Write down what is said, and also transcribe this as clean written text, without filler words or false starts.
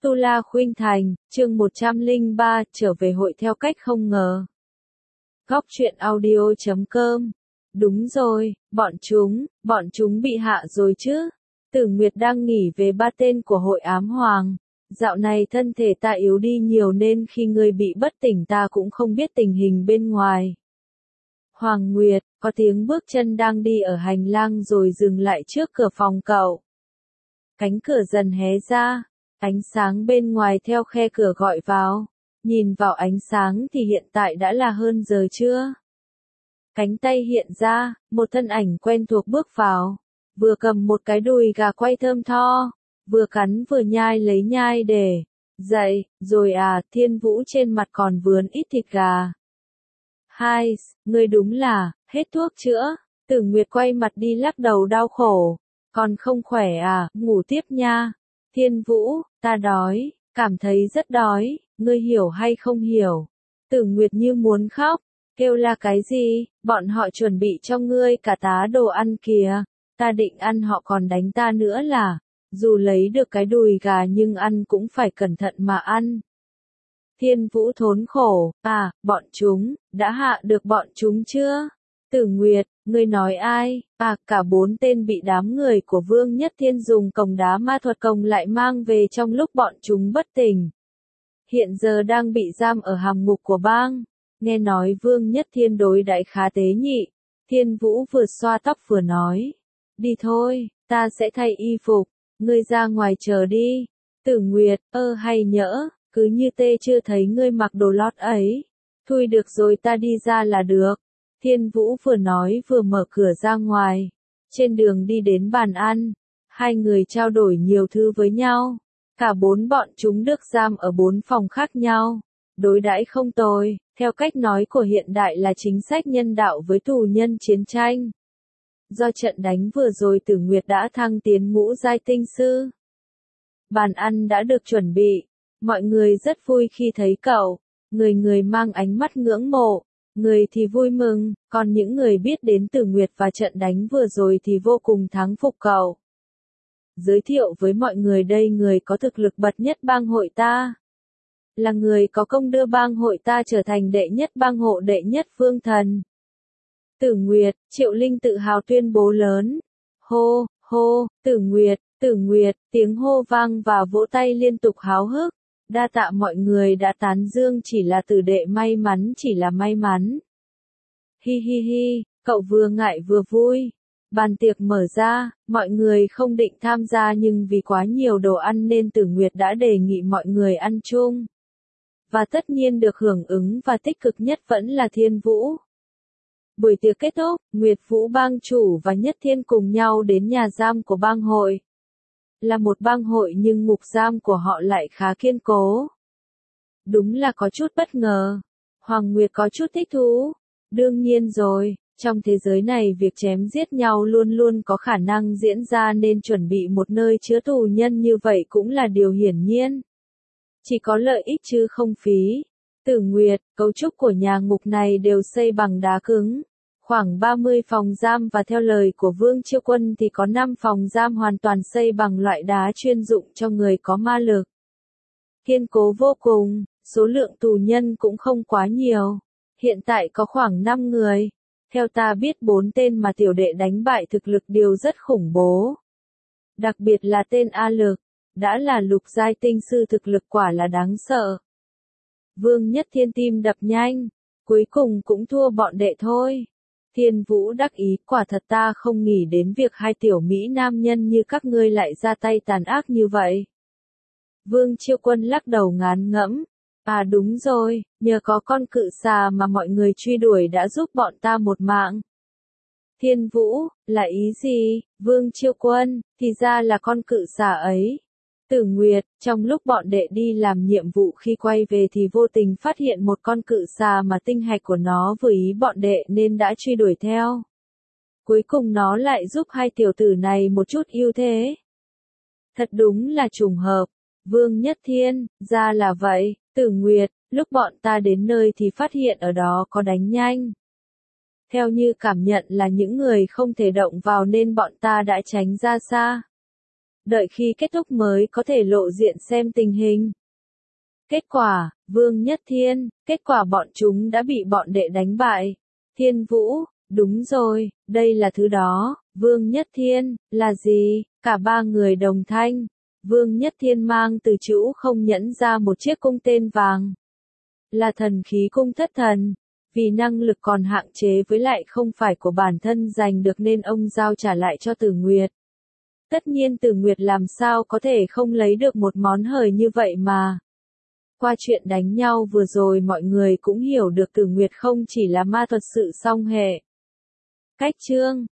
Tu La Khuynh Thành, chương 103, trở về hội theo cách không ngờ. Góc truyện audio.com. Đúng rồi, bọn chúng bị hạ rồi chứ. Tử Nguyệt đang nghỉ về ba tên của hội ám hoàng. Dạo này thân thể ta yếu đi nhiều nên khi ngươi bị bất tỉnh ta cũng không biết tình hình bên ngoài. Hoàng Nguyệt, có tiếng bước chân đang đi ở hành lang rồi dừng lại trước cửa phòng cậu. Cánh cửa dần hé ra. Ánh sáng bên ngoài theo khe cửa gọi vào. Nhìn vào ánh sáng thì hiện tại đã là hơn giờ trưa. Cánh tay hiện ra, một thân ảnh quen thuộc bước vào. Vừa cầm một cái đùi gà quay thơm tho. Vừa cắn vừa nhai lấy nhai để. Dậy, rồi à, Thiên Vũ trên mặt còn vườn ít thịt gà. Hai, ngươi đúng là, hết thuốc chữa. Tử Nguyệt quay mặt đi lắc đầu đau khổ. Còn không khỏe à, ngủ tiếp nha. Thiên Vũ, ta đói, cảm thấy rất đói, ngươi hiểu hay không hiểu? Tử Nguyệt như muốn khóc, kêu là cái gì, bọn họ chuẩn bị cho ngươi cả tá đồ ăn kìa, ta định ăn họ còn đánh ta nữa là, dù lấy được cái đùi gà nhưng ăn cũng phải cẩn thận mà ăn. Thiên Vũ thốn khổ, à, bọn chúng, đã hạ được bọn chúng chưa? Tử Nguyệt, ngươi nói ai? À, cả 4 tên bị đám người của Vương Nhất Thiên dùng còng đá ma thuật còng lại mang về trong lúc bọn chúng bất tỉnh. Hiện giờ đang bị giam ở hàm ngục của bang. Nghe nói Vương Nhất Thiên đối đãi khá tế nhị. Thiên Vũ vừa xoa tóc vừa nói. Đi thôi, ta sẽ thay y phục. Ngươi ra ngoài chờ đi. Tử Nguyệt, hay nhỡ, cứ như tê chưa thấy ngươi mặc đồ lót ấy. Thôi được rồi ta đi ra là được. Thiên Vũ vừa nói vừa mở cửa ra ngoài. Trên đường đi đến bàn ăn, hai người trao đổi nhiều thứ với nhau. Cả 4 bọn chúng được giam ở 4 phòng khác nhau. Đối đãi không tồi, theo cách nói của hiện đại là chính sách nhân đạo với tù nhân chiến tranh. Do trận đánh vừa rồi Tử Nguyệt đã thăng tiến ngũ giai tinh sư. Bàn ăn đã được chuẩn bị. Mọi người rất vui khi thấy cậu. Người mang ánh mắt ngưỡng mộ. Người thì vui mừng, còn những người biết đến Tử Nguyệt và trận đánh vừa rồi thì vô cùng thắng phục cậu. Giới thiệu với mọi người đây người có thực lực bậc nhất bang hội ta. Là người có công đưa bang hội ta trở thành đệ nhất bang hộ đệ nhất phương thần. Tử Nguyệt, Triệu Linh tự hào tuyên bố lớn. Hô, hô, Tử Nguyệt, tiếng hô vang và vỗ tay liên tục háo hức. Đa tạ mọi người đã tán dương chỉ là tử đệ may mắn chỉ là may mắn. Hi hi hi, cậu vừa ngại vừa vui. Bàn tiệc mở ra, mọi người không định tham gia nhưng vì quá nhiều đồ ăn nên Tử Nguyệt đã đề nghị mọi người ăn chung. Và tất nhiên được hưởng ứng và tích cực nhất vẫn là Thiên Vũ. Buổi tiệc kết thúc, Nguyệt Vũ bang chủ và Nhất Thiên cùng nhau đến nhà giam của bang hội. Là một bang hội nhưng ngục giam của họ lại khá kiên cố. Đúng là có chút bất ngờ. Hoàng Nguyệt có chút thích thú. Đương nhiên rồi, trong thế giới này việc chém giết nhau luôn luôn có khả năng diễn ra nên chuẩn bị một nơi chứa tù nhân như vậy cũng là điều hiển nhiên. Chỉ có lợi ích chứ không phí. Tử Nguyệt, cấu trúc của nhà ngục này đều xây bằng đá cứng. Khoảng 30 phòng giam và theo lời của Vương Chiêu Quân thì có 5 phòng giam hoàn toàn xây bằng loại đá chuyên dụng cho người có ma lực. Kiên cố vô cùng, số lượng tù nhân cũng không quá nhiều. Hiện tại có khoảng 5 người. Theo ta biết 4 tên mà tiểu đệ đánh bại thực lực đều rất khủng bố. Đặc biệt là tên A Lực, đã là lục giai tinh sư thực lực quả là đáng sợ. Vương Nhất Thiên tim đập nhanh, cuối cùng cũng thua bọn đệ thôi. Thiên Vũ đắc ý, quả thật ta không nghĩ đến việc hai tiểu mỹ nam nhân như các ngươi lại ra tay tàn ác như vậy. Vương Chiêu Quân lắc đầu ngán ngẫm. À đúng rồi, nhờ có con cự xà mà mọi người truy đuổi đã giúp bọn ta một mạng. Thiên Vũ, là ý gì? Vương Chiêu Quân, thì ra là con cự xà ấy. Tử Nguyệt, trong lúc bọn đệ đi làm nhiệm vụ khi quay về thì vô tình phát hiện một con cự xà mà tinh hạch của nó vừa ý bọn đệ nên đã truy đuổi theo. Cuối cùng nó lại giúp hai tiểu tử này một chút ưu thế. Thật đúng là trùng hợp. Vương Nhất Thiên, ra là vậy. Tử Nguyệt, lúc bọn ta đến nơi thì phát hiện ở đó có đánh nhanh. Theo như cảm nhận là những người không thể động vào nên bọn ta đã tránh ra xa. đợi khi kết thúc mới có thể lộ diện xem tình hình. Kết quả, Vương Nhất Thiên, kết quả bọn chúng đã bị bọn đệ đánh bại. Thiên Vũ, đúng rồi, đây là thứ đó. Vương Nhất Thiên, là gì? Cả ba người đồng thanh. Vương Nhất Thiên mang từ chữ không nhẫn ra một chiếc cung tên vàng. Là thần khí cung thất thần. Vì năng lực còn hạn chế với lại không phải của bản thân giành được nên ông giao trả lại cho Tử Nguyệt. Tất nhiên Tử Nguyệt làm sao có thể không lấy được một món hời như vậy mà. Qua chuyện đánh nhau vừa rồi mọi người cũng hiểu được Tử Nguyệt không chỉ là ma thuật sự song hệ. Cách chương